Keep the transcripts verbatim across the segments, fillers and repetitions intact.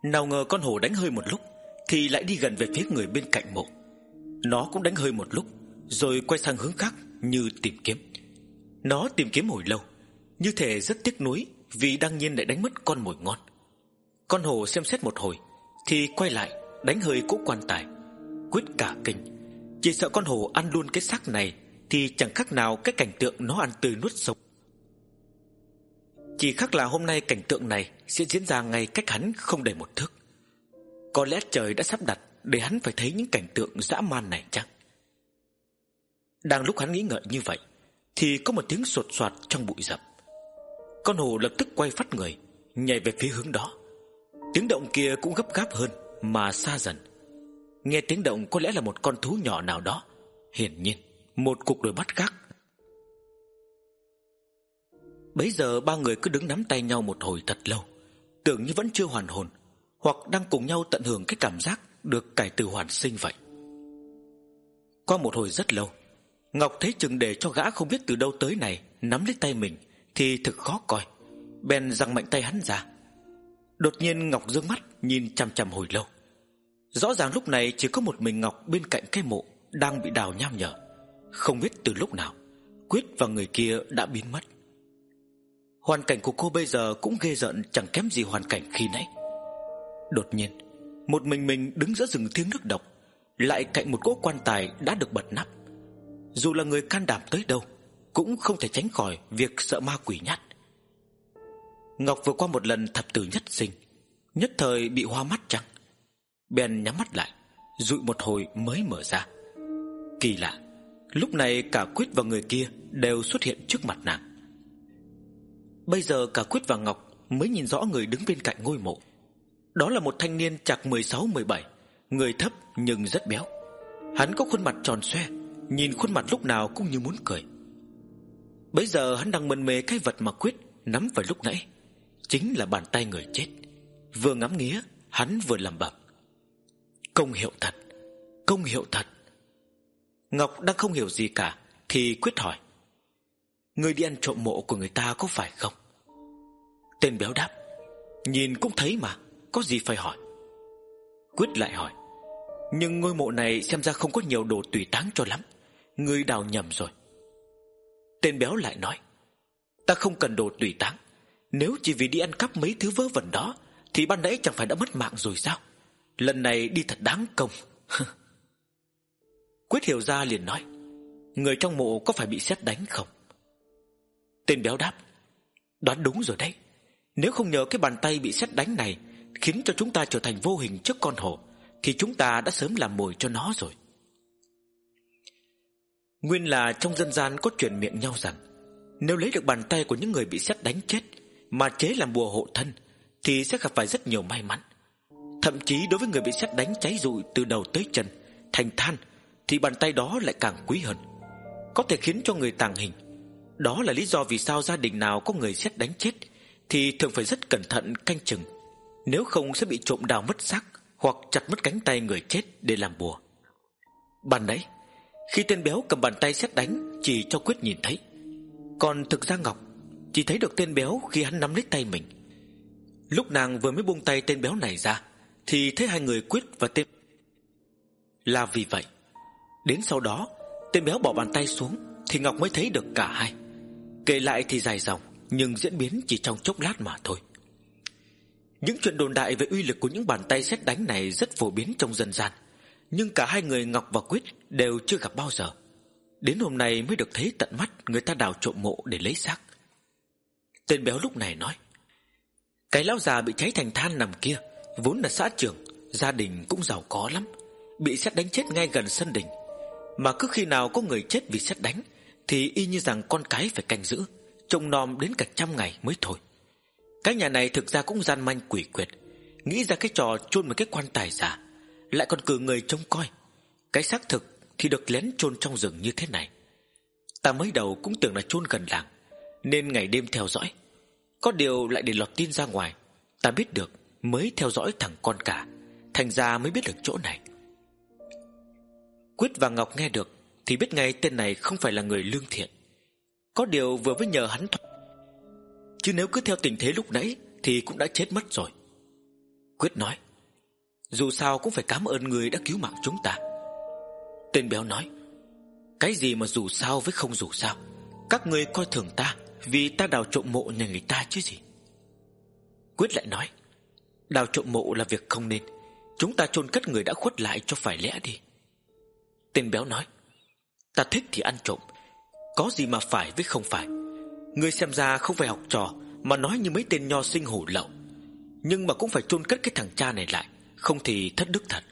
Nào ngờ con hổ đánh hơi một lúc thì lại đi gần về phía người bên cạnh mộ. Nó cũng đánh hơi một lúc rồi quay sang hướng khác như tìm kiếm. Nó tìm kiếm hồi lâu, như thể rất tiếc nuối vì đang nhiên lại đánh mất con mồi ngon. Con hổ xem xét một hồi thì quay lại đánh hơi cỗ quan tài. Quyết cả kinh, chỉ sợ con hổ ăn luôn cái xác này thì chẳng khác nào cái cảnh tượng nó ăn tươi nuốt sống. Chỉ khác là hôm nay cảnh tượng này sẽ diễn ra ngay cách hắn không đầy một thước. Có lẽ trời đã sắp đặt để hắn phải thấy những cảnh tượng dã man này chăng? Đang lúc hắn nghĩ ngợi như vậy thì có một tiếng sột soạt trong bụi rậm. Con hổ lập tức quay phắt người, nhảy về phía hướng đó. Tiếng động kia cũng gấp gáp hơn mà xa dần. Nghe tiếng động có lẽ là một con thú nhỏ nào đó. Hiển nhiên một cục đồi bắt khác. Bấy giờ ba người cứ đứng nắm tay nhau một hồi thật lâu, tưởng như vẫn chưa hoàn hồn, hoặc đang cùng nhau tận hưởng cái cảm giác được cải tử hoàn sinh vậy. Qua một hồi rất lâu, Ngọc thấy chừng để cho gã không biết từ đâu tới này nắm lấy tay mình thì thực khó coi, bèn giằng mạnh tay hắn ra. Đột nhiên Ngọc dương mắt nhìn chằm chằm hồi lâu. Rõ ràng lúc này chỉ có một mình Ngọc bên cạnh cái mộ đang bị đào nham nhở. Không biết từ lúc nào Quyết và người kia đã biến mất. Hoàn cảnh của cô bây giờ cũng ghê rợn chẳng kém gì hoàn cảnh khi nãy. Đột nhiên một mình mình đứng giữa rừng thiêng nước độc, lại cạnh một cỗ quan tài đã được bật nắp. Dù là người can đảm tới đâu cũng không thể tránh khỏi việc sợ ma quỷ nhát. Ngọc vừa qua một lần thập tử nhất sinh, nhất thời bị hoa mắt chăng? Bèn nhắm mắt lại, dụi một hồi mới mở ra. Kỳ lạ, lúc này cả Quyết và người kia đều xuất hiện trước mặt nàng. Bây giờ cả Quyết và Ngọc mới nhìn rõ người đứng bên cạnh ngôi mộ. Đó là một thanh niên chạc mười sáu mười bảy, người thấp nhưng rất béo. Hắn có khuôn mặt tròn xoe, nhìn khuôn mặt lúc nào cũng như muốn cười. Bấy giờ hắn đang mân mê cái vật mà Quyết nắm vào lúc nãy, chính là bàn tay người chết. Vừa ngắm nghía, hắn vừa lẩm bẩm: công hiệu thật, công hiệu thật. Ngọc đang không hiểu gì cả thì Quyết hỏi: người đi ăn trộm mộ của người ta có phải không? Tên béo đáp: nhìn cũng thấy mà, có gì phải hỏi. Quyết lại hỏi: nhưng ngôi mộ này xem ra không có nhiều đồ tùy táng cho lắm, ngươi đào nhầm rồi. Tên béo lại nói: ta không cần đồ tùy táng, nếu chỉ vì đi ăn cắp mấy thứ vớ vẩn đó thì ban nãy chẳng phải đã mất mạng rồi sao? Lần này đi thật đáng công. Quyết hiểu ra liền nói: người trong mộ có phải bị sét đánh không? Tên béo đáp: đoán đúng rồi đấy. Nếu không nhờ cái bàn tay bị sét đánh này khiến cho chúng ta trở thành vô hình trước con hổ thì chúng ta đã sớm làm mồi cho nó rồi. Nguyên là trong dân gian có truyền miệng nhau rằng nếu lấy được bàn tay của những người bị sét đánh chết mà chế làm bùa hộ thân thì sẽ gặp phải rất nhiều may mắn. Thậm chí đối với người bị sét đánh cháy rụi từ đầu tới chân thành than thì bàn tay đó lại càng quý hơn, có thể khiến cho người tàng hình. Đó là lý do vì sao gia đình nào có người sét đánh chết thì thường phải rất cẩn thận canh chừng, nếu không sẽ bị trộm đào mất xác hoặc chặt mất cánh tay người chết để làm bùa. Ban nãy khi tên béo cầm bàn tay sét đánh chỉ cho Quyết nhìn thấy, còn thực ra Ngọc chỉ thấy được tên béo khi hắn nắm lấy tay mình. Lúc nàng vừa mới buông tay tên béo này ra thì thấy hai người Quyết và tên. Là vì vậy đến sau đó tên béo bỏ bàn tay xuống thì Ngọc mới thấy được cả hai. Kể lại thì dài dòng, nhưng diễn biến chỉ trong chốc lát mà thôi. Những chuyện đồn đại về uy lực của những bàn tay sét đánh này rất phổ biến trong dân gian, nhưng cả hai người Ngọc và Quyết đều chưa gặp bao giờ. Đến hôm nay mới được thấy tận mắt người ta đào trộm mộ để lấy xác. Tên béo lúc này nói: cái lão già bị cháy thành than nằm kia vốn là xã trưởng, gia đình cũng giàu có lắm, bị sét đánh chết ngay gần sân đình. Mà cứ khi nào có người chết vì sét đánh thì y như rằng con cái phải canh giữ, trông nom đến cả trăm ngày mới thôi. Cái nhà này thực ra cũng gian manh quỷ quyệt, nghĩ ra cái trò chôn một cái quan tài giả, lại còn cử người trông coi. Cái xác thực thì được lén chôn trong rừng như thế này. Ta mới đầu cũng tưởng là chôn gần làng, nên ngày đêm theo dõi. Có điều lại để lọt tin ra ngoài, ta biết được mới theo dõi thằng con cả, thành ra mới biết được chỗ này. Quyết và Ngọc nghe được thì biết ngay tên này không phải là người lương thiện. Có điều vừa mới nhờ hắn thoát, chứ nếu cứ theo tình thế lúc nãy thì cũng đã chết mất rồi. Quyết nói: Dù sao cũng phải cảm ơn người đã cứu mạng chúng ta. Tên béo nói: Cái gì mà dù sao với không dù sao? Các người coi thường ta vì ta đào trộm mộ nhà người ta chứ gì. Quyết lại nói: Đào trộm mộ là việc không nên. Chúng ta chôn cất người đã khuất lại cho phải lẽ đi. Tên béo nói: Ta thích thì ăn trộm, có gì mà phải với không phải. Ngươi xem ra không phải học trò mà nói như mấy tên nho sinh hủ lậu. Nhưng mà cũng phải chôn cất cái thằng cha này lại, không thì thất đức thật.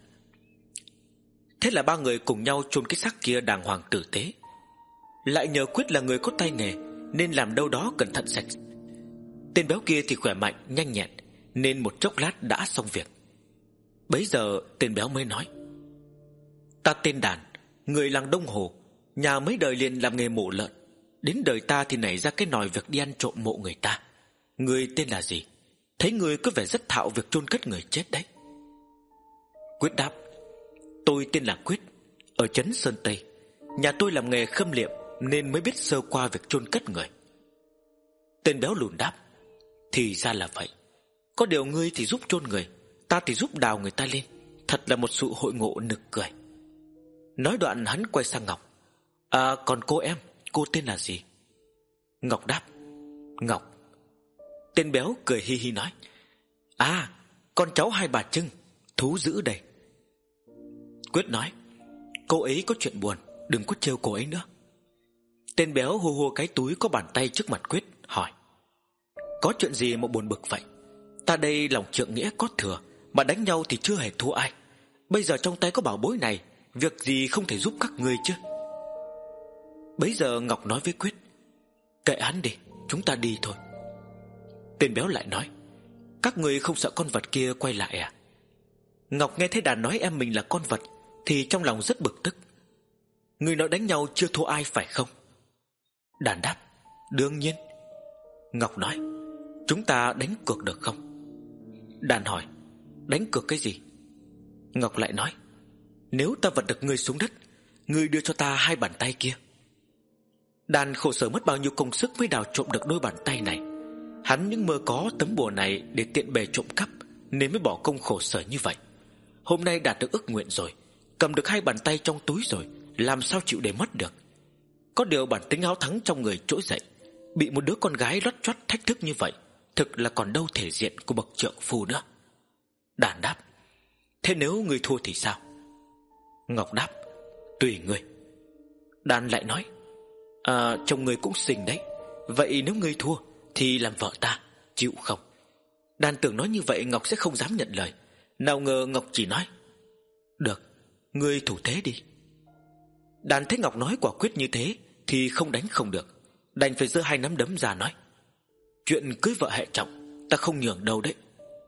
Thế là ba người cùng nhau chôn cái xác kia đàng hoàng tử tế. Lại nhờ Quyết là người có tay nghề nên làm đâu đó cẩn thận sạch. Tên béo kia thì khỏe mạnh nhanh nhẹn, nên một chốc lát đã xong việc. Bấy giờ tên béo mới nói: Ta tên Đàn, người làng Đông Hồ, nhà mấy đời liền làm nghề mổ lợn. Đến đời ta thì nảy ra cái nòi việc đi ăn trộm mộ người ta. Người tên là gì? Thấy người có vẻ rất thạo việc chôn cất người chết đấy. Quyết đáp: Tôi tên là Quyết, ở trấn Sơn Tây. Nhà tôi làm nghề khâm liệm nên mới biết sơ qua việc chôn cất người. Tên béo lùn đáp: Thì ra là vậy. Có điều ngươi thì giúp chôn người, ta thì giúp đào người ta lên. Thật là một sự hội ngộ nực cười. Nói đoạn hắn quay sang Ngọc: À còn cô em, cô tên là gì? Ngọc đáp: Ngọc. Tên béo cười hi hi nói: À, con cháu Hai Bà Trưng, thú dữ đây. Quyết nói: Cô ấy có chuyện buồn, đừng có trêu cô ấy nữa. Tên béo hô hô cái túi có bàn tay trước mặt Quyết, hỏi: Có chuyện gì mà buồn bực vậy? Ta đây lòng trượng nghĩa có thừa, mà đánh nhau thì chưa hề thua ai. Bây giờ trong tay có bảo bối này, việc gì không thể giúp các ngươi chứ? Bấy giờ Ngọc nói với Quyết: Kệ hắn đi, chúng ta đi thôi. Tên béo lại nói: Các ngươi không sợ con vật kia quay lại à? Ngọc nghe thấy Đàn nói em mình là con vật thì trong lòng rất bực tức. Ngươi nói đánh nhau chưa thua ai phải không? Đàn đáp: Đương nhiên. Ngọc nói: Chúng ta đánh cược được không? Đàn hỏi: Đánh cược cái gì? Ngọc lại nói: Nếu ta vật được ngươi xuống đất, ngươi đưa cho ta hai bàn tay kia. Đàn khổ sở mất bao nhiêu công sức mới đào trộm được đôi bàn tay này. Hắn những mơ có tấm bùa này để tiện bề trộm cắp nên mới bỏ công khổ sở như vậy. Hôm nay đạt được ước nguyện rồi, cầm được hai bàn tay trong túi rồi, làm sao chịu để mất được. Có điều bản tính áo thắng trong người trỗi dậy, bị một đứa con gái lót choắt thách thức như vậy, thực là còn đâu thể diện của bậc trượng phu nữa. Đàn đáp: Thế nếu người thua thì sao? Ngọc đáp: Tùy người. Đàn lại nói: À, chồng người cũng xinh đấy. Vậy nếu ngươi thua thì làm vợ ta, chịu không? Đàn tưởng nói như vậy Ngọc sẽ không dám nhận lời. Nào ngờ Ngọc chỉ nói: Được, ngươi thủ thế đi. Đàn thấy Ngọc nói quả quyết như thế thì không đánh không được, đành phải giơ hai nắm đấm ra nói: Chuyện cưới vợ hệ trọng, ta không nhường đâu đấy.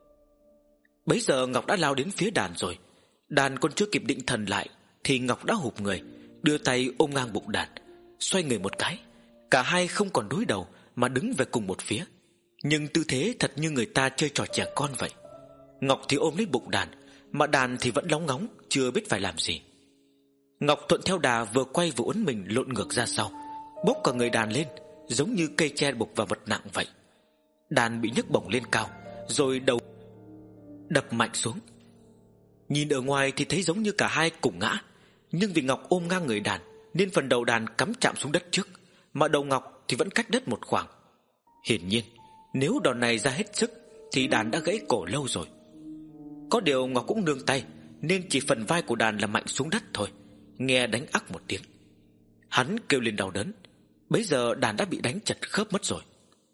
Bấy giờ Ngọc đã lao đến phía Đàn rồi. Đàn còn chưa kịp định thần lại thì Ngọc đã hụp người, đưa tay ôm ngang bụng Đàn, xoay người một cái. Cả hai không còn đối đầu mà đứng về cùng một phía, nhưng tư thế thật như người ta chơi trò trẻ con vậy. Ngọc thì ôm lấy bụng Đàn, mà Đàn thì vẫn lóng ngóng chưa biết phải làm gì. Ngọc thuận theo đà vừa quay vừa uốn mình lộn ngược ra sau, bốc cả người Đàn lên, giống như cây tre buộc vào vật nặng vậy. Đàn bị nhấc bổng lên cao, rồi đầu đập mạnh xuống. Nhìn ở ngoài thì thấy giống như cả hai cùng ngã, nhưng vì Ngọc ôm ngang người Đàn nên phần đầu Đàn cắm chạm xuống đất trước, mà đầu Ngọc thì vẫn cách đất một khoảng. Hiển nhiên nếu đòn này ra hết sức thì Đàn đã gãy cổ lâu rồi. Có điều Ngọc cũng nương tay nên chỉ phần vai của Đàn là mạnh xuống đất thôi, nghe đánh ắc một tiếng. Hắn kêu lên đau đớn. Bấy giờ Đàn đã bị đánh chật khớp mất rồi.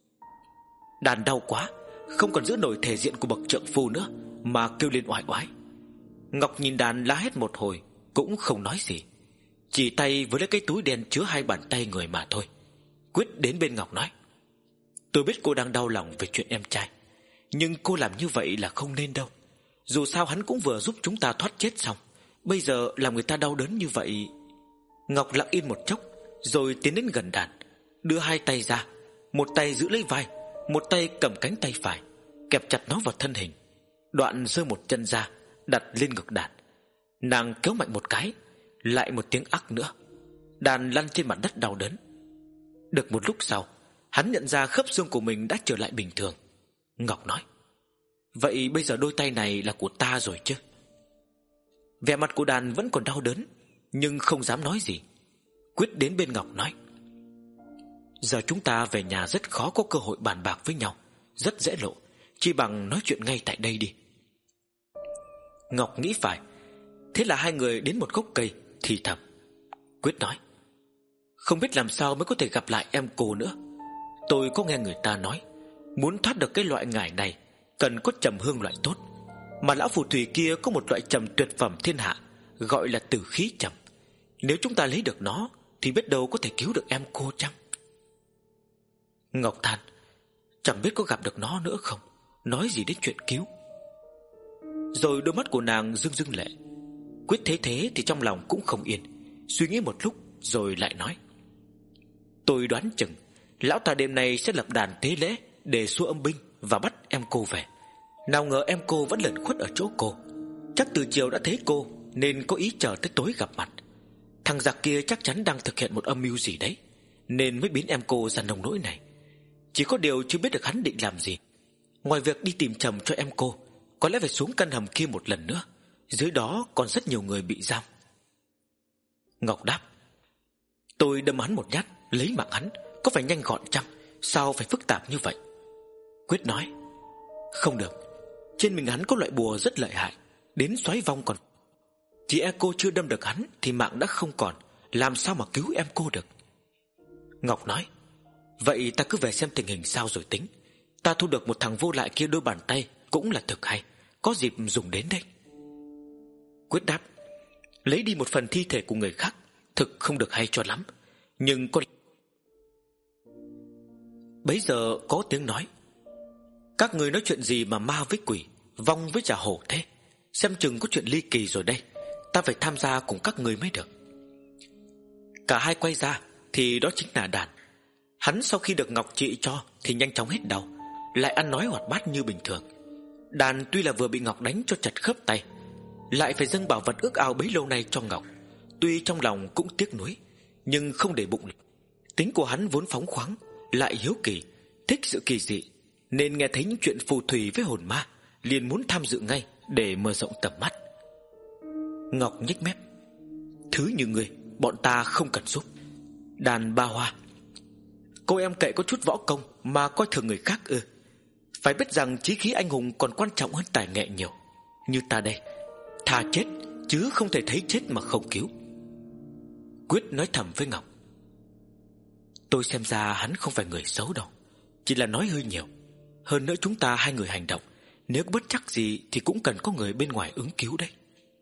Đàn đau quá, không còn giữ nổi thể diện của bậc trượng phu nữa mà kêu lên oai oái. Ngọc nhìn Đàn la hét một hồi cũng không nói gì, chỉ tay với lấy cái túi đen chứa hai bàn tay người mà thôi. Quyết đến bên Ngọc nói: Tôi biết cô đang đau lòng về chuyện em trai, nhưng cô làm như vậy là không nên đâu. Dù sao hắn cũng vừa giúp chúng ta thoát chết xong, bây giờ làm người ta đau đớn như vậy. Ngọc lặng yên một chốc, rồi tiến đến gần Đàn, đưa hai tay ra, một tay giữ lấy vai, một tay cầm cánh tay phải, kẹp chặt nó vào thân hình. Đoạn giơ một chân ra, đặt lên ngực Đàn. Nàng kéo mạnh một cái, lại một tiếng ắc nữa. Đàn lăn trên mặt đất đau đớn. Được một lúc sau, hắn nhận ra khớp xương của mình đã trở lại bình thường. Ngọc nói: Vậy bây giờ đôi tay này là của ta rồi chứ? Vẻ mặt của Đàn vẫn còn đau đớn, nhưng không dám nói gì. Quyết đến bên Ngọc nói: Giờ chúng ta về nhà rất khó có cơ hội bàn bạc với nhau, rất dễ lộ, chỉ bằng nói chuyện ngay tại đây đi. Ngọc nghĩ phải, thế là hai người đến một gốc cây thì thầm. Quyết nói: Không biết làm sao mới có thể gặp lại em cô nữa. Tôi có nghe người ta nói, muốn thoát được cái loại ngải này cần có trầm hương loại tốt, mà lão phù thủy kia có một loại trầm tuyệt phẩm thiên hạ, gọi là tử khí trầm. Nếu chúng ta lấy được nó thì biết đâu có thể cứu được em cô chăng? Ngọc than: Chẳng biết có gặp được nó nữa không, nói gì đến chuyện cứu. Rồi đôi mắt của nàng rưng rưng lệ. Quyết thấy thế thì trong lòng cũng không yên, suy nghĩ một lúc rồi lại nói: Tôi đoán chừng lão ta đêm nay sẽ lập đàn tế lễ để xua âm binh và bắt em cô về. Nào ngờ em cô vẫn lẩn khuất ở chỗ cô, chắc từ chiều đã thấy cô nên có ý chờ tới tối gặp mặt. Thằng giặc kia chắc chắn đang thực hiện một âm mưu gì đấy, nên mới biến em cô ra nông nỗi này. Chỉ có điều chưa biết được hắn định làm gì. Ngoài việc đi tìm chồng cho em cô, có lẽ phải xuống căn hầm kia một lần nữa. Dưới đó còn rất nhiều người bị giam. Ngọc đáp: Tôi đâm hắn một nhát, lấy mạng hắn, có phải nhanh gọn chăng? Sao phải phức tạp như vậy? Quyết nói: Không được, trên mình hắn có loại bùa rất lợi hại, đến xoáy vong còn. Chỉ e cô chưa đâm được hắn thì mạng đã không còn, làm sao mà cứu em cô được? Ngọc nói: Vậy ta cứ về xem tình hình sao rồi tính. Ta thu được một thằng vô lại kia đôi bàn tay cũng là thực hay, có dịp dùng đến đây. Quyết đáp: Lấy đi một phần thi thể của người khác thực không được hay cho lắm, nhưng có... Bấy giờ có tiếng nói: Các người nói chuyện gì mà ma với quỷ, vong với trà hổ thế? Xem chừng có chuyện ly kỳ rồi đây, ta phải tham gia cùng các người mới được. Cả hai quay ra thì đó chính là Đàn. Hắn sau khi được Ngọc trị cho thì nhanh chóng hết đau, lại ăn nói hoạt bát như bình thường. Đàn tuy là vừa bị Ngọc đánh cho chật khớp tay, lại phải dâng bảo vật ước ao bấy lâu nay cho Ngọc. Tuy trong lòng cũng tiếc nuối, nhưng không để bụng. Tính của hắn vốn phóng khoáng, lại hiếu kỳ, thích sự kỳ dị, nên nghe thấy những chuyện phù thủy với hồn ma liền muốn tham dự ngay để mở rộng tầm mắt. Ngọc nhếch mép: Thứ như ngươi, bọn ta không cần giúp. Đàn ba hoa: Cô em cậy có chút võ công mà coi thường người khác ư? Phải biết rằng chí khí anh hùng còn quan trọng hơn tài nghệ nhiều. Như ta đây, thà chết chứ không thể thấy chết mà không cứu. Quyết nói thầm với Ngọc: Tôi xem ra hắn không phải người xấu đâu, chỉ là nói hơi nhiều. Hơn nữa chúng ta hai người hành động, nếu có bất trắc gì thì cũng cần có người bên ngoài ứng cứu đấy.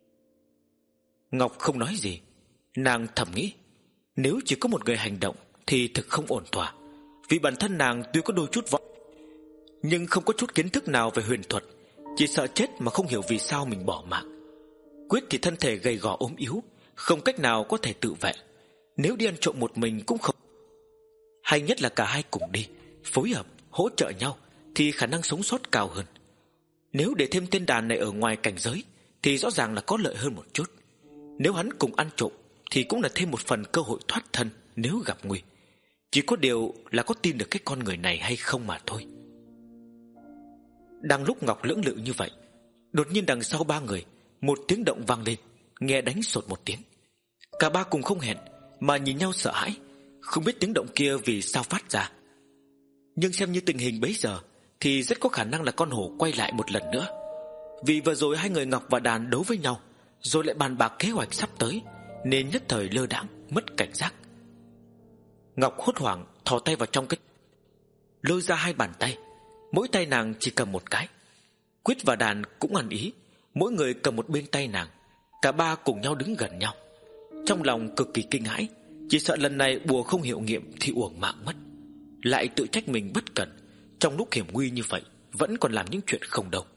Ngọc không nói gì. Nàng thầm nghĩ, nếu chỉ có một người hành động thì thực không ổn thỏa. Vì bản thân nàng tuy có đôi chút võ, nhưng không có chút kiến thức nào về huyền thuật, chỉ sợ chết mà không hiểu vì sao mình bỏ mạng. Quyết thì thân thể gầy gò ốm yếu, không cách nào có thể tự vệ. Nếu đi ăn trộm một mình cũng không. Hay nhất là cả hai cùng đi, phối hợp, hỗ trợ nhau thì khả năng sống sót cao hơn. Nếu để thêm tên Đàn này ở ngoài cảnh giới thì rõ ràng là có lợi hơn một chút. Nếu hắn cùng ăn trộm thì cũng là thêm một phần cơ hội thoát thân nếu gặp nguy. Chỉ có điều là có tin được cái con người này hay không mà thôi. Đang lúc Ngọc lưỡng lự như vậy, đột nhiên đằng sau ba người một tiếng động vang lên, nghe đánh sột một tiếng. Cả ba cùng không hẹn mà nhìn nhau sợ hãi, không biết tiếng động kia vì sao phát ra. Nhưng xem như tình hình bấy giờ thì rất có khả năng là con hổ quay lại một lần nữa. Vì vừa rồi hai người Ngọc và Đàn đấu với nhau, rồi lại bàn bạc kế hoạch sắp tới, nên nhất thời lơ đãng mất cảnh giác. Ngọc hốt hoảng thò tay vào trong cái, lôi ra hai bàn tay, mỗi tay nàng chỉ cầm một cái. Quyết và Đàn cũng ăn ý, mỗi người cầm một bên tay nàng. Cả ba cùng nhau đứng gần nhau, trong lòng cực kỳ kinh hãi, chỉ sợ lần này bùa không hiệu nghiệm thì uổng mạng mất. Lại tự trách mình bất cẩn, trong lúc hiểm nguy như vậy vẫn còn làm những chuyện không đâu.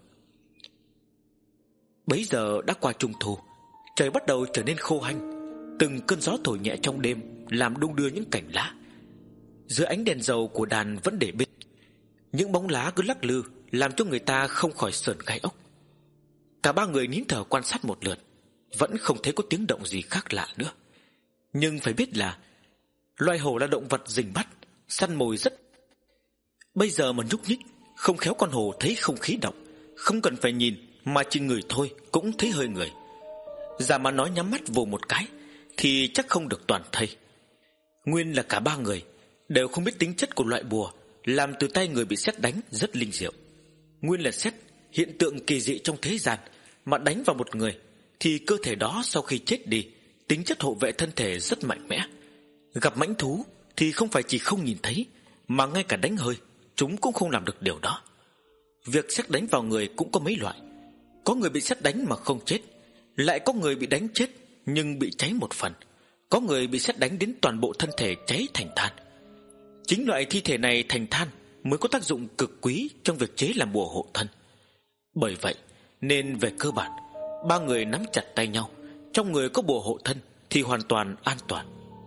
Bấy giờ đã qua trung thu, trời bắt đầu trở nên khô hanh. Từng cơn gió thổi nhẹ trong đêm làm đung đưa những cành lá. Dưới ánh đèn dầu của Đàn vẫn để bên, những bóng lá cứ lắc lư làm cho người ta không khỏi sởn gai ốc. Cả ba người nín thở quan sát một lượt, vẫn không thấy có tiếng động gì khác lạ nữa. Nhưng phải biết là loài hổ là động vật rình bắt, săn mồi rất. Bây giờ mà nhúc nhích, không khéo con hổ thấy không khí động, Không cần phải nhìn mà chỉ ngửi thôi cũng thấy hơi người. Giả mà nói nhắm mắt vồ một cái thì chắc không được toàn thây. Nguyên là cả ba người đều không biết tính chất của loại bùa làm từ tay người bị sét đánh rất linh diệu. Nguyên là sét, hiện tượng kỳ dị trong thế gian, mà đánh vào một người thì cơ thể đó sau khi chết đi, tính chất hộ vệ thân thể rất mạnh mẽ. Gặp mãnh thú thì không phải chỉ không nhìn thấy, mà ngay cả đánh hơi chúng cũng không làm được điều đó. Việc sét đánh vào người cũng có mấy loại. Có người bị sét đánh mà không chết, lại có người bị đánh chết nhưng bị cháy một phần, có người bị sét đánh đến toàn bộ thân thể cháy thành than. Chính loại thi thể này thành than mới có tác dụng cực quý trong việc chế làm bùa hộ thân. Bởi vậy nên về cơ bản, ba người nắm chặt tay nhau, trong người có bùa hộ thân thì hoàn toàn an toàn.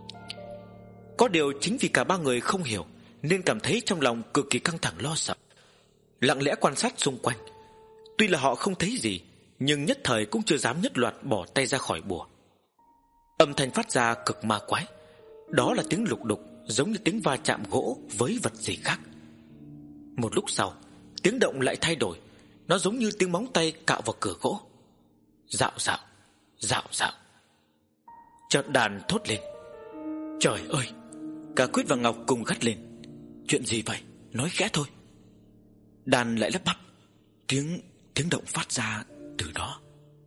Có điều chính vì cả ba người không hiểu nên cảm thấy trong lòng cực kỳ căng thẳng lo sợ, lặng lẽ quan sát xung quanh. Tuy là họ không thấy gì, nhưng nhất thời cũng chưa dám nhất loạt bỏ tay ra khỏi bùa. Âm thanh phát ra cực ma quái, đó là tiếng lục đục, giống như tiếng va chạm gỗ với vật gì khác. Một lúc sau, tiếng động lại thay đổi, nó giống như tiếng móng tay cạo vào cửa gỗ. Dạo dạo, dạo dạo. Chợt đàn thốt lên. Trời ơi! Cả Quyết và Ngọc cùng gắt lên. Chuyện gì vậy? Nói khẽ thôi. Đàn lại lắp bắp. Tiếng, tiếng động phát ra từ đó.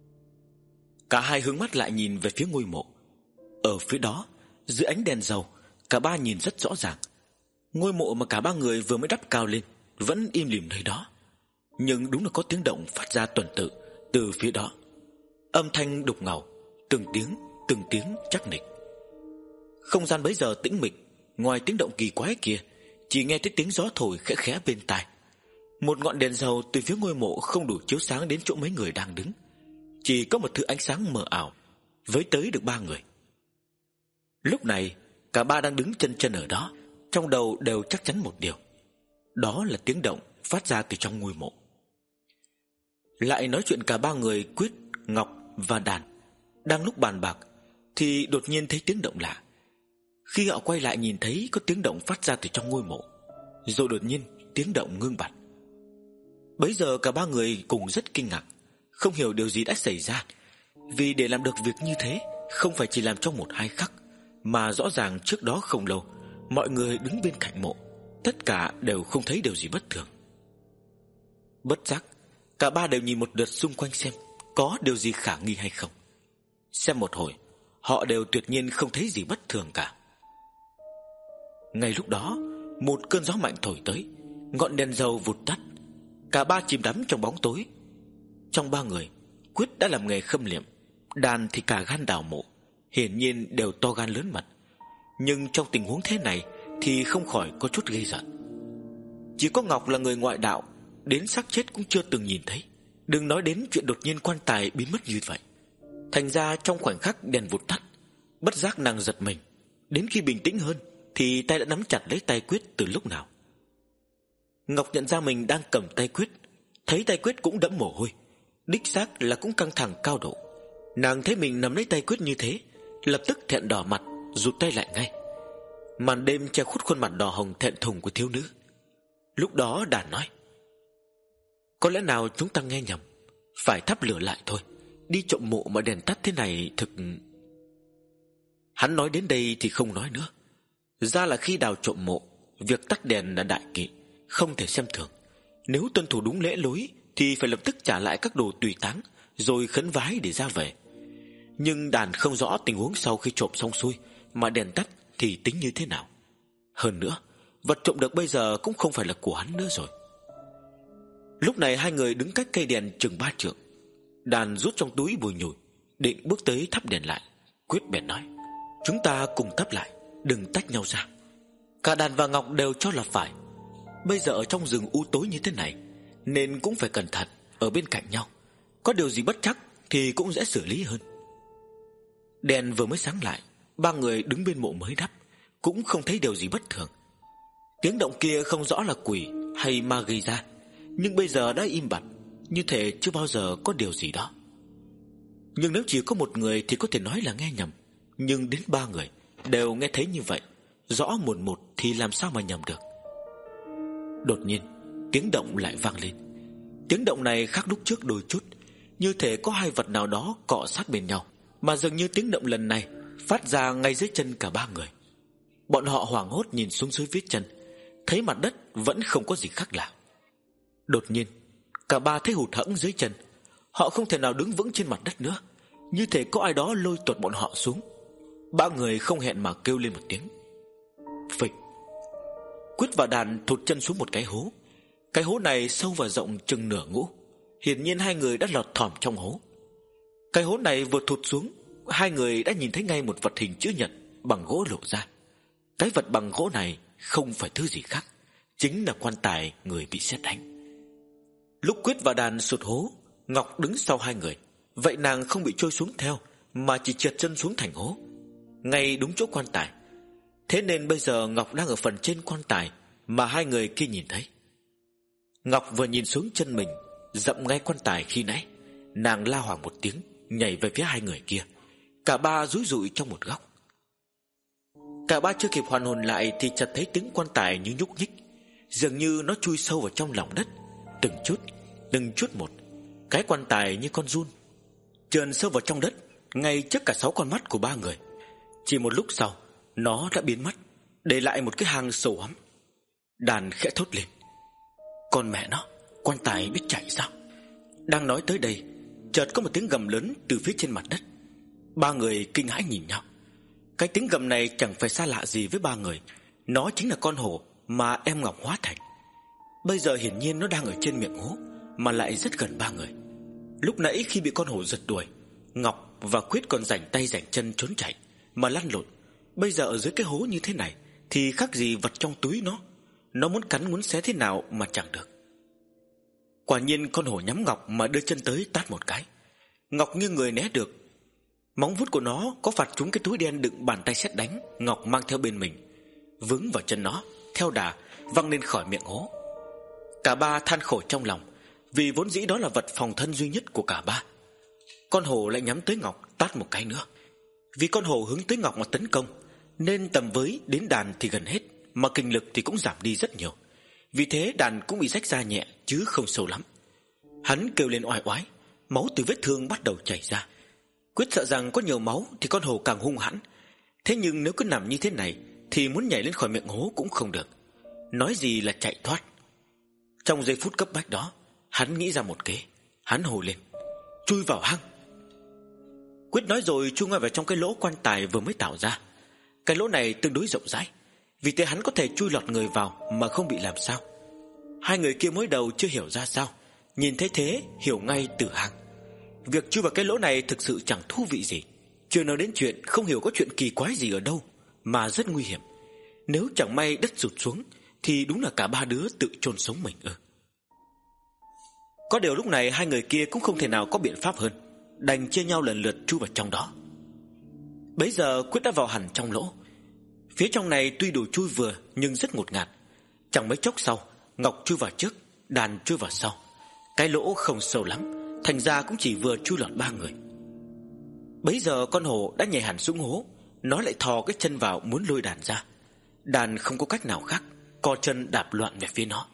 Cả hai hướng mắt lại nhìn về phía ngôi mộ. Ở phía đó, dưới ánh đèn dầu, cả ba nhìn rất rõ ràng. Ngôi mộ mà cả ba người vừa mới đắp cao lên vẫn im lìm nơi đó. Nhưng đúng là có tiếng động phát ra tuần tự từ phía đó. Âm thanh đục ngầu, từng tiếng, từng tiếng chắc nịch. Không gian bấy giờ tĩnh mịch, ngoài tiếng động kỳ quái kia, chỉ nghe thấy tiếng gió thổi khẽ khẽ bên tai. Một ngọn đèn dầu từ phía ngôi mộ không đủ chiếu sáng đến chỗ mấy người đang đứng. Chỉ có một thứ ánh sáng mờ ảo với tới được ba người. Lúc này cả ba đang đứng chân chân ở đó, trong đầu đều chắc chắn một điều, đó là tiếng động phát ra từ trong ngôi mộ. Lại nói chuyện cả ba người Quyết, Ngọc và Đàn đang lúc bàn bạc thì đột nhiên thấy tiếng động lạ. Khi họ quay lại nhìn thấy có tiếng động phát ra từ trong ngôi mộ, rồi đột nhiên tiếng động ngưng bặt. Bấy giờ cả ba người cùng rất kinh ngạc, không hiểu điều gì đã xảy ra. Vì để làm được việc như thế không phải chỉ làm trong một hai khắc, mà rõ ràng trước đó không lâu mọi người đứng bên cạnh mộ, tất cả đều không thấy điều gì bất thường. Bất giác cả ba đều nhìn một lượt xung quanh xem có điều gì khả nghi hay không. Xem một hồi, họ đều tuyệt nhiên không thấy gì bất thường cả. Ngay lúc đó, một cơn gió mạnh thổi tới, ngọn đèn dầu vụt tắt. Cả ba chìm đắm trong bóng tối. Trong ba người, Quyết đã làm nghề khâm liệm, Đàn thì cả gan đào mộ, hiển nhiên đều to gan lớn mật. Nhưng trong tình huống thế này thì không khỏi có chút ghê giận. Chỉ có Ngọc là người ngoại đạo, đến xác chết cũng chưa từng nhìn thấy, đừng nói đến chuyện đột nhiên quan tài biến mất như vậy. Thành ra trong khoảnh khắc đèn vụt tắt, bất giác nàng giật mình. Đến khi bình tĩnh hơn thì tay đã nắm chặt lấy tay Quyết từ lúc nào. Ngọc nhận ra mình đang cầm tay Quyết, thấy tay Quyết cũng đẫm mồ hôi, đích xác là cũng căng thẳng cao độ. Nàng thấy mình nắm lấy tay Quyết như thế, lập tức thẹn đỏ mặt, rụt tay lại ngay. Màn đêm che khuất khuôn mặt đỏ hồng thẹn thùng của thiếu nữ. Lúc đó Đàn nói: có lẽ nào chúng ta nghe nhầm, phải thắp lửa lại thôi. Đi trộm mộ mà đèn tắt thế này thực... Hắn nói đến đây thì không nói nữa. Ra là khi đào trộm mộ, việc tắt đèn là đại kỵ, không thể xem thường. Nếu tuân thủ đúng lễ lối thì phải lập tức trả lại các đồ tùy táng, rồi khấn vái để ra về. Nhưng Đàn không rõ tình huống sau khi trộm xong xuôi mà đèn tắt thì tính như thế nào. Hơn nữa, vật trộm được bây giờ cũng không phải là của hắn nữa rồi. Lúc này hai người đứng cách cây đèn chừng ba trượng. Đàn rút trong túi bùi nhùi, định bước tới thắp đèn lại. Quyết bèn nói: chúng ta cùng thắp lại, đừng tách nhau ra. Cả Đàn và Ngọc đều cho là phải. Bây giờ ở trong rừng u tối như thế này, nên cũng phải cẩn thận, ở bên cạnh nhau. Có điều gì bất trắc thì cũng dễ xử lý hơn. Đèn vừa mới sáng lại, ba người đứng bên mộ mới đắp cũng không thấy điều gì bất thường. Tiếng động kia không rõ là quỷ hay ma gây ra, nhưng bây giờ đã im bặt, như thể chưa bao giờ có điều gì đó. Nhưng nếu chỉ có một người thì có thể nói là nghe nhầm, nhưng đến ba người đều nghe thấy như vậy, rõ mồn một thì làm sao mà nhầm được. Đột nhiên tiếng động lại vang lên. Tiếng động này khác lúc trước đôi chút, như thể có hai vật nào đó cọ sát bên nhau, mà dường như tiếng động lần này phát ra ngay dưới chân cả ba người. Bọn họ hoảng hốt nhìn xuống dưới vết chân, thấy mặt đất vẫn không có gì khác lạ. Đột nhiên, cả ba thấy hụt hẫng dưới chân. Họ không thể nào đứng vững trên mặt đất nữa, như thể có ai đó lôi tuột bọn họ xuống. Ba người không hẹn mà kêu lên một tiếng. Phịch. Quyết và Đàn thụt chân xuống một cái hố. Cái hố này sâu và rộng chừng nửa ngũ. Hiển nhiên hai người đã lọt thỏm trong hố. Cái hố này vừa thụt xuống, hai người đã nhìn thấy ngay một vật hình chữ nhật bằng gỗ lộ ra. Cái vật bằng gỗ này không phải thứ gì khác, chính là quan tài người bị sét đánh. Lúc Quyết và Đàn sụt hố, Ngọc đứng sau hai người. Vậy nàng không bị trôi xuống theo, mà chỉ trượt chân xuống thành hố, ngay đúng chỗ quan tài. Thế nên bây giờ Ngọc đang ở phần trên quan tài mà hai người kia nhìn thấy. Ngọc vừa nhìn xuống chân mình dẫm ngay quan tài khi nãy, nàng la hoảng một tiếng, nhảy về phía hai người kia. Cả ba rúi rụi trong một góc. Cả ba chưa kịp hoàn hồn lại thì chợt thấy tiếng quan tài như nhúc nhích, dường như nó chui sâu vào trong lòng đất. Từng chút, từng chút một, cái quan tài như con giun chườn sâu vào trong đất, ngay trước cả sáu con mắt của ba người. Chỉ một lúc sau, nó đã biến mất, để lại một cái hang sâu hoắm. Đàn khẽ thốt lên: Con mẹ nó, quan tài biết chạy sao? Đang nói tới đây, chợt có một tiếng gầm lớn từ phía trên mặt đất. Ba người kinh hãi nhìn nhau. Cái tiếng gầm này chẳng phải xa lạ gì với ba người. Nó chính là con hổ mà em Ngọc hóa thành. Bây giờ hiển nhiên nó đang ở trên miệng hố, mà lại rất gần ba người. Lúc nãy khi bị con hổ giật đuổi, Ngọc và Quyết còn rảnh tay rảnh chân trốn chạy mà lăn lộn. Bây giờ ở dưới cái hố như thế này thì khác gì vật trong túi nó. Nó muốn cắn muốn xé thế nào mà chẳng được. Quả nhiên con hổ nhắm Ngọc mà đưa chân tới tát một cái. Ngọc như người né được. Móng vuốt của nó có phạt trúng cái túi đen đựng bàn tay sét đánh Ngọc mang theo bên mình, vướng vào chân nó, theo đà văng lên khỏi miệng hố. Cả ba than khổ trong lòng, vì vốn dĩ đó là vật phòng thân duy nhất của cả ba. Con hổ lại nhắm tới Ngọc tát một cái nữa. Vì con hổ hướng tới Ngọc mà tấn công, nên tầm với đến Đàn thì gần hết, mà kinh lực thì cũng giảm đi rất nhiều. Vì thế Đàn cũng bị rách da nhẹ chứ không sâu lắm. Hắn kêu lên oai oái, máu từ vết thương bắt đầu chảy ra. Quyết sợ rằng có nhiều máu thì con hổ càng hung hãn. Thế nhưng nếu cứ nằm như thế này thì muốn nhảy lên khỏi miệng hố cũng không được, nói gì là chạy thoát. Trong giây phút cấp bách đó, hắn nghĩ ra một kế. Hắn hô lên: Chui vào hang. Quyết nói rồi chui ngay vào trong cái lỗ quan tài vừa mới tạo ra. Cái lỗ này tương đối rộng rãi, vì thế hắn có thể chui lọt người vào mà không bị làm sao. Hai người kia mới đầu chưa hiểu ra sao, nhìn thấy thế hiểu ngay từ hang. Việc chui vào cái lỗ này thực sự chẳng thú vị gì, chưa nói đến chuyện không hiểu có chuyện kỳ quái gì ở đâu, mà rất nguy hiểm. Nếu chẳng may đất sụt xuống thì đúng là cả ba đứa tự chôn sống mình ư. Có điều lúc này hai người kia cũng không thể nào có biện pháp hơn, đành chia nhau lần lượt chui vào trong đó. Bấy giờ Quyết đã vào hẳn trong lỗ. Phía trong này tuy đủ chui vừa nhưng rất ngột ngạt. Chẳng mấy chốc sau, Ngọc chui vào trước, Đàn chui vào sau. Cái lỗ không sâu lắm, thành ra cũng chỉ vừa chui lọt ba người. Bấy giờ con hổ đã nhảy hẳn xuống hố. Nó lại thò cái chân vào muốn lôi Đàn ra. Đàn không có cách nào khác, co chân đạp loạn về phía nó.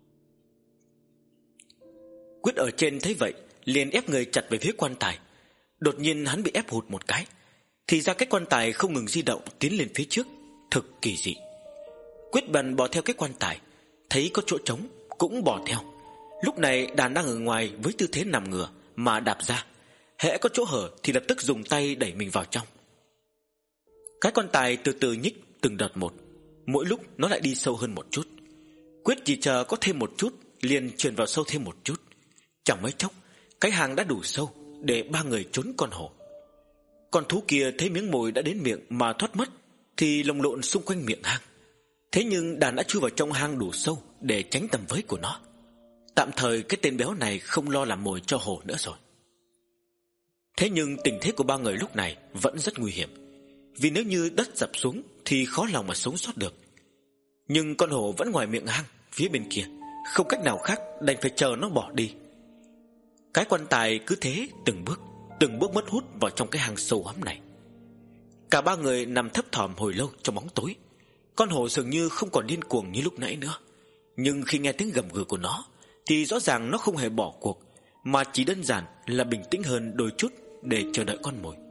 Quyết ở trên thấy vậy liền ép người chặt về phía quan tài. Đột nhiên hắn bị ép hụt một cái, thì ra cái quan tài không ngừng di động tiến lên phía trước, thực kỳ dị. Quyết bèn bò theo cái quan tài, thấy có chỗ trống cũng bò theo. Lúc này Đàn đang ở ngoài với tư thế nằm ngửa mà đạp ra, hễ có chỗ hở thì lập tức dùng tay đẩy mình vào trong. Cái quan tài từ từ nhích từng đợt một, mỗi lúc nó lại đi sâu hơn một chút. Quyết chỉ chờ có thêm một chút liền truyền vào sâu thêm một chút. Chẳng mấy chốc cái hang đã đủ sâu để ba người trốn con hổ. Con thú kia thấy miếng mồi đã đến miệng mà thoát mất thì lồng lộn xung quanh miệng hang. Thế nhưng Đàn đã chui vào trong hang đủ sâu để tránh tầm với của nó. Tạm thời cái tên béo này không lo làm mồi cho hổ nữa rồi. Thế nhưng tình thế của ba người lúc này vẫn rất nguy hiểm, vì nếu như đất dập xuống thì khó lòng mà sống sót được. Nhưng con hổ vẫn ngoài miệng hang phía bên kia, không cách nào khác đành phải chờ nó bỏ đi. Cái quan tài cứ thế từng bước Từng bước mất hút vào trong cái hang sâu hoắm này. Cả ba người nằm thấp thỏm hồi lâu trong bóng tối. Con hổ dường như không còn điên cuồng như lúc nãy nữa, nhưng khi nghe tiếng gầm gừ của nó thì rõ ràng nó không hề bỏ cuộc, mà chỉ đơn giản là bình tĩnh hơn đôi chút để chờ đợi con mồi.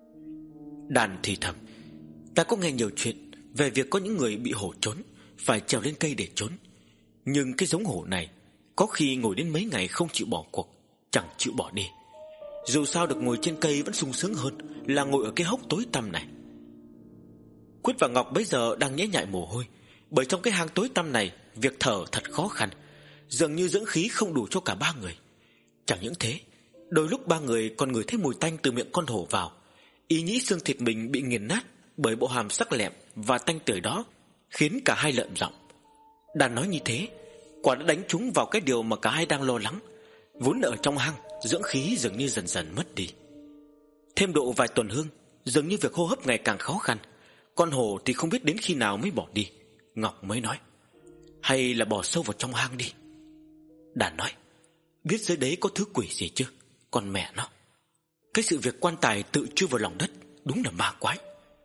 Đàn thì thầm: Ta có nghe nhiều chuyện về việc có những người bị hổ trốn, phải trèo lên cây để trốn. Nhưng cái giống hổ này có khi ngồi đến mấy ngày không chịu bỏ cuộc, chẳng chịu bỏ đi. Dù sao được ngồi trên cây vẫn sung sướng hơn là ngồi ở cái hốc tối tăm này. Quyết và Ngọc bấy giờ đang nhễ nhại mồ hôi, bởi trong cái hang tối tăm này việc thở thật khó khăn, dường như dưỡng khí không đủ cho cả ba người. Chẳng những thế, đôi lúc ba người còn ngửi thấy mùi tanh từ miệng con hổ vào. Ý nghĩ xương thịt mình bị nghiền nát bởi bộ hàm sắc lẹm và tanh tưởi đó khiến cả hai lợm giọng. Đàn nói như thế quả đã đánh trúng vào cái điều mà cả hai đang lo lắng. Vốn ở trong hang, dưỡng khí dường như dần dần mất đi. Thêm độ vài tuần hương, dường như việc hô hấp ngày càng khó khăn. Con hổ thì không biết đến khi nào mới bỏ đi. Ngọc mới nói: Hay là bỏ sâu vào trong hang đi. Đàn nói: Biết dưới đấy có thứ quỷ gì chứ, con mẹ nó. Cái sự việc quan tài tự chui vào lòng đất đúng là ma quái.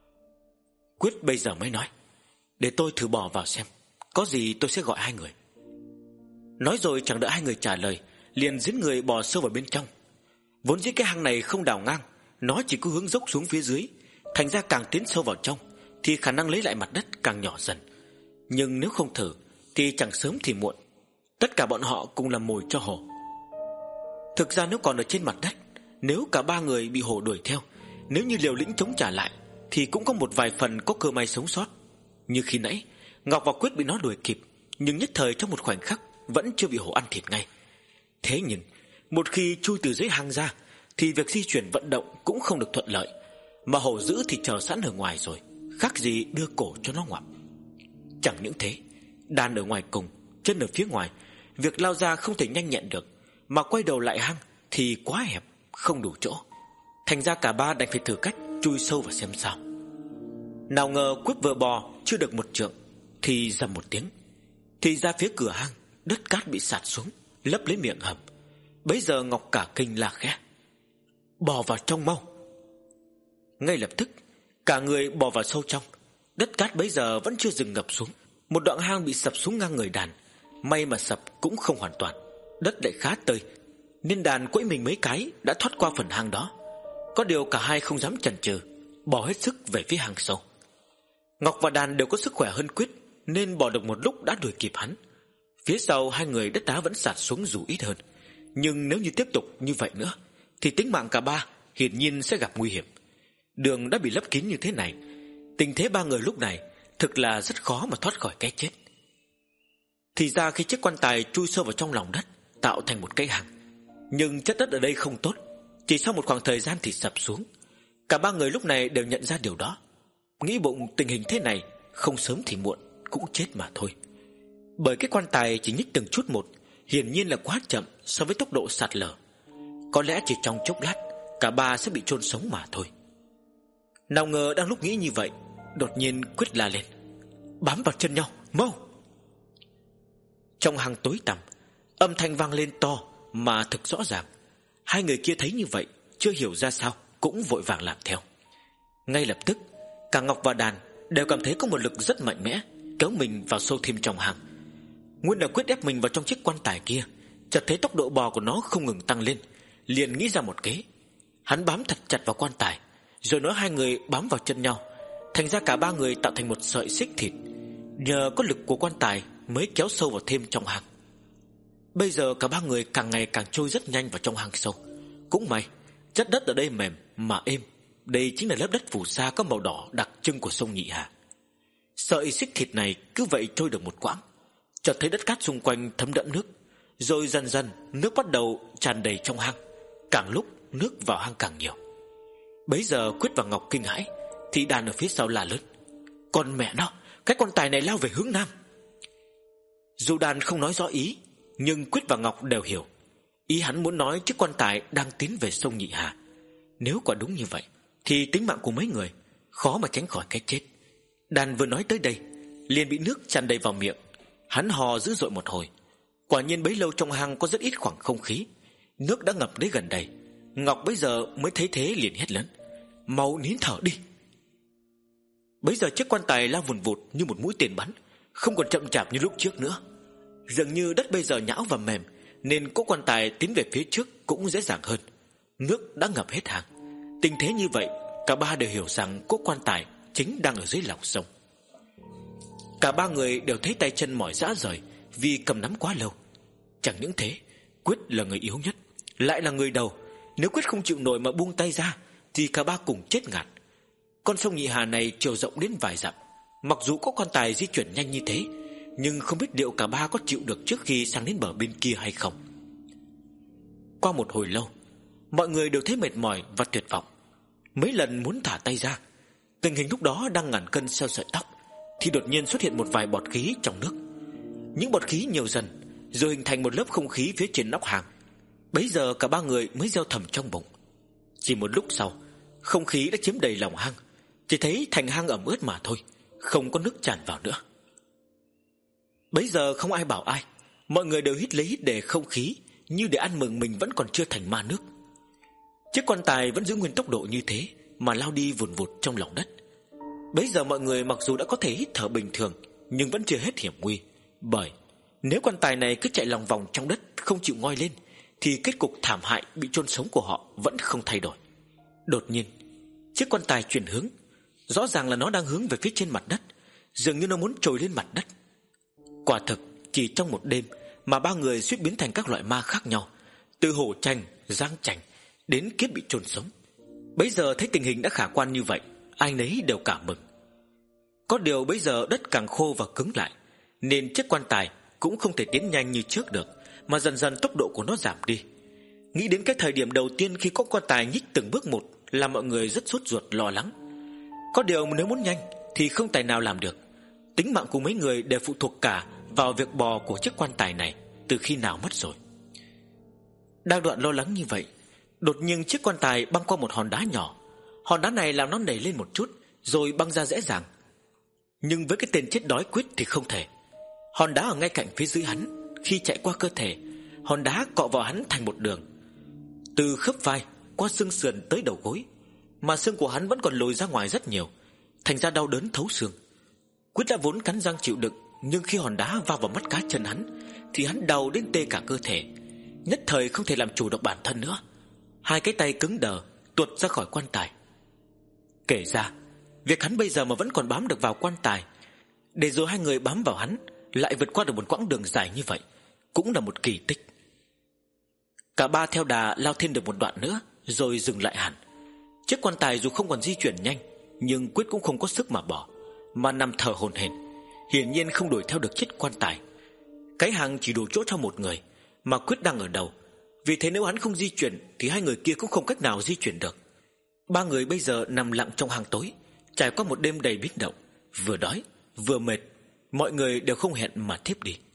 Quyết bây giờ mới nói: Để tôi thử bò vào xem, có gì tôi sẽ gọi hai người. Nói rồi chẳng đợi hai người trả lời, liền dẫn người bò sâu vào bên trong. Vốn dĩ cái hang này không đào ngang, nó chỉ có hướng dốc xuống phía dưới, thành ra càng tiến sâu vào trong thì khả năng lấy lại mặt đất càng nhỏ dần. Nhưng nếu không thử thì chẳng sớm thì muộn, tất cả bọn họ cùng làm mồi cho hổ. Thực ra nếu còn ở trên mặt đất, nếu cả ba người bị hổ đuổi theo, nếu như liều lĩnh chống trả lại thì cũng có một vài phần có cơ may sống sót. Như khi nãy Ngọc và Quyết bị nó đuổi kịp, nhưng nhất thời trong một khoảnh khắc vẫn chưa bị hổ ăn thịt ngay. Thế nhưng một khi chui từ dưới hang ra thì việc di chuyển vận động cũng không được thuận lợi, mà hổ dữ thì chờ sẵn ở ngoài rồi, khác gì đưa cổ cho nó ngoạm. Chẳng những thế, Đàn ở ngoài cùng, chân ở phía ngoài, việc lao ra không thể nhanh nhẹn được, mà quay đầu lại hang thì quá hẹp, không đủ chỗ. Thành ra cả ba đành phải thử cách chui sâu vào xem sao. Nào ngờ Quyết vừa bò chưa được một trượng thì rầm một tiếng, thì ra phía cửa hang đất cát bị sạt xuống, lấp lấy miệng hầm. Bấy giờ Ngọc cả kinh la khẽ: Bò vào trong mau. Ngay lập tức cả người bò vào sâu trong. Đất cát bấy giờ vẫn chưa dừng ngập xuống, một đoạn hang bị sập xuống ngang người Đàn. May mà sập cũng không hoàn toàn, đất lại khá tơi, nên Đàn quẫy mình mấy cái đã thoát qua phần hang đó. Có điều cả hai không dám chần chừ, bò hết sức về phía hang sâu. Ngọc và Đàn đều có sức khỏe hơn Quyết, nên bò được một lúc đã đuổi kịp hắn. Phía sau hai người đất đá vẫn sạt xuống dù ít hơn, nhưng nếu như tiếp tục như vậy nữa thì tính mạng cả ba hiển nhiên sẽ gặp nguy hiểm. Đường đã bị lấp kín như thế này, tình thế ba người lúc này thực là rất khó mà thoát khỏi cái chết. Thì ra khi chiếc quan tài chui sâu vào trong lòng đất tạo thành một cái hang, nhưng chất đất ở đây không tốt, chỉ sau một khoảng thời gian thì sập xuống. Cả ba người lúc này đều nhận ra điều đó, nghĩ bụng tình hình thế này không sớm thì muộn cũng chết mà thôi. Bởi cái quan tài chỉ nhích từng chút một, hiển nhiên là quá chậm so với tốc độ sạt lở. Có lẽ chỉ trong chốc lát cả ba sẽ bị chôn sống mà thôi. Nào ngờ đang lúc nghĩ như vậy, đột nhiên Quyết la lên: Bám vào chân nhau, mau! Trong hang tối tăm, âm thanh vang lên to mà thực rõ ràng. Hai người kia thấy như vậy, chưa hiểu ra sao, cũng vội vàng làm theo. Ngay lập tức cả Ngọc và Đàn đều cảm thấy có một lực rất mạnh mẽ kéo mình vào sâu thêm trong hang. Nguyên là Quyết ép mình vào trong chiếc quan tài kia, chợt thấy tốc độ bò của nó không ngừng tăng lên, liền nghĩ ra một kế. Hắn bám thật chặt vào quan tài, rồi nói hai người bám vào chân nhau, thành ra cả ba người tạo thành một sợi xích thịt. Nhờ có lực của quan tài mới kéo sâu vào thêm trong hang. Bây giờ cả ba người càng ngày càng trôi rất nhanh vào trong hang sâu. Cũng may chất đất ở đây mềm mà êm, đây chính là lớp đất phù sa có màu đỏ đặc trưng của sông Nhị Hà. Sợi xích thịt này cứ vậy trôi được một quãng, chợt thấy đất cát xung quanh thấm đẫm nước, rồi dần dần nước bắt đầu tràn đầy trong hang, càng lúc nước vào hang càng nhiều. Bấy giờ Quyết và Ngọc kinh hãi, thì Đàn ở phía sau la lớn: Con mẹ nó, cái quan tài này lao về hướng nam. Dù Đàn không nói rõ ý, nhưng Quyết và Ngọc đều hiểu. Ý hắn muốn nói chiếc quan tài đang tiến về sông Nhị Hà. Nếu quả đúng như vậy thì tính mạng của mấy người khó mà tránh khỏi cái chết. Đàn vừa nói tới đây liền bị nước tràn đầy vào miệng. Hắn hò dữ dội một hồi. Quả nhiên bấy lâu trong hang có rất ít khoảng không khí, nước đã ngập đến gần đầy. Ngọc bấy giờ mới thấy thế liền hét lớn: Mau nín thở đi. Bấy giờ chiếc quan tài lao vùn vụt như một mũi tên bắn, không còn chậm chạp như lúc trước nữa. Dường như đất bây giờ nhão và mềm, nên cỗ quan tài tiến về phía trước cũng dễ dàng hơn. Nước đã ngập hết hàng. Tình thế như vậy, cả ba đều hiểu rằng cỗ quan tài chính đang ở dưới lòng sông. Cả ba người đều thấy tay chân mỏi rã rời vì cầm nắm quá lâu. Chẳng những thế, Quyết là người yếu nhất, lại là người đầu. Nếu Quyết không chịu nổi mà buông tay ra thì cả ba cùng chết ngạt. Con sông Nhị Hà này chiều rộng đến vài dặm. Mặc dù có quan tài di chuyển nhanh như thế, nhưng không biết liệu cả ba có chịu được trước khi sang đến bờ bên kia hay không. Qua một hồi lâu, mọi người đều thấy mệt mỏi và tuyệt vọng. Mấy lần muốn thả tay ra, tình hình lúc đó đang ngàn cân treo sợi tóc, thì đột nhiên xuất hiện một vài bọt khí trong nước. Những bọt khí nhiều dần, rồi hình thành một lớp không khí phía trên nóc hang. Bấy giờ cả ba người mới gieo thầm trong bụng. Chỉ một lúc sau, không khí đã chiếm đầy lòng hang, chỉ thấy thành hang ẩm ướt mà thôi, không có nước tràn vào nữa. Bấy giờ không ai bảo ai, mọi người đều hít lấy hít để không khí, như để ăn mừng mình vẫn còn chưa thành ma nước. Chiếc quan tài vẫn giữ nguyên tốc độ như thế mà lao đi vùn vụt trong lòng đất. Bấy giờ mọi người mặc dù đã có thể hít thở bình thường, nhưng vẫn chưa hết hiểm nguy. Bởi nếu quan tài này cứ chạy lòng vòng trong đất không chịu ngoi lên, thì kết cục thảm hại bị chôn sống của họ vẫn không thay đổi. Đột nhiên, chiếc quan tài chuyển hướng. Rõ ràng là nó đang hướng về phía trên mặt đất, dường như nó muốn trồi lên mặt đất. Quả thực, chỉ trong một đêm mà ba người suýt biến thành các loại ma khác nhau, từ hổ tranh, giang chành đến kiếp bị chôn sống. Bấy giờ thấy tình hình đã khả quan như vậy, ai nấy đều cảm mừng. Có điều bấy giờ đất càng khô và cứng lại, nên chiếc quan tài cũng không thể tiến nhanh như trước được, mà dần dần tốc độ của nó giảm đi. Nghĩ đến cái thời điểm đầu tiên khi có quan tài nhích từng bước một, là mọi người rất sốt ruột lo lắng. Có điều nếu muốn nhanh thì không tài nào làm được. Tính mạng của mấy người đều phụ thuộc cả vào việc bò của chiếc quan tài này từ khi nào mất rồi. Đang đoạn lo lắng như vậy, đột nhiên chiếc quan tài băng qua một hòn đá nhỏ. Hòn đá này làm nó nảy lên một chút, rồi băng ra dễ dàng. Nhưng với cái tên chết đói Quyết thì không thể. Hòn đá ở ngay cạnh phía dưới hắn, khi chạy qua cơ thể, hòn đá cọ vào hắn thành một đường, từ khớp vai qua xương sườn tới đầu gối, mà xương của hắn vẫn còn lồi ra ngoài rất nhiều, thành ra đau đớn thấu xương. Quyết đã vốn cắn răng chịu đựng, nhưng khi hòn đá va vào mắt cá chân hắn thì hắn đau đến tê cả cơ thể, nhất thời không thể làm chủ được bản thân nữa. Hai cái tay cứng đờ tuột ra khỏi quan tài. Kể ra, việc hắn bây giờ mà vẫn còn bám được vào quan tài, để rồi hai người bám vào hắn lại vượt qua được một quãng đường dài như vậy, cũng là một kỳ tích. Cả ba theo đà lao thêm được một đoạn nữa, rồi dừng lại hẳn. Chiếc quan tài dù không còn di chuyển nhanh, nhưng Quyết cũng không có sức mà bỏ, mà nằm thở hổn hển, hiển nhiên không đuổi theo được chiếc quan tài. Cái hang chỉ đủ chỗ cho một người, mà Quyết đang ở đầu, vì thế nếu hắn không di chuyển thì hai người kia cũng không cách nào di chuyển được. Ba người bây giờ nằm lặng trong hang tối, trải qua một đêm đầy biến động, vừa đói vừa mệt, mọi người đều không hẹn mà thiếp đi.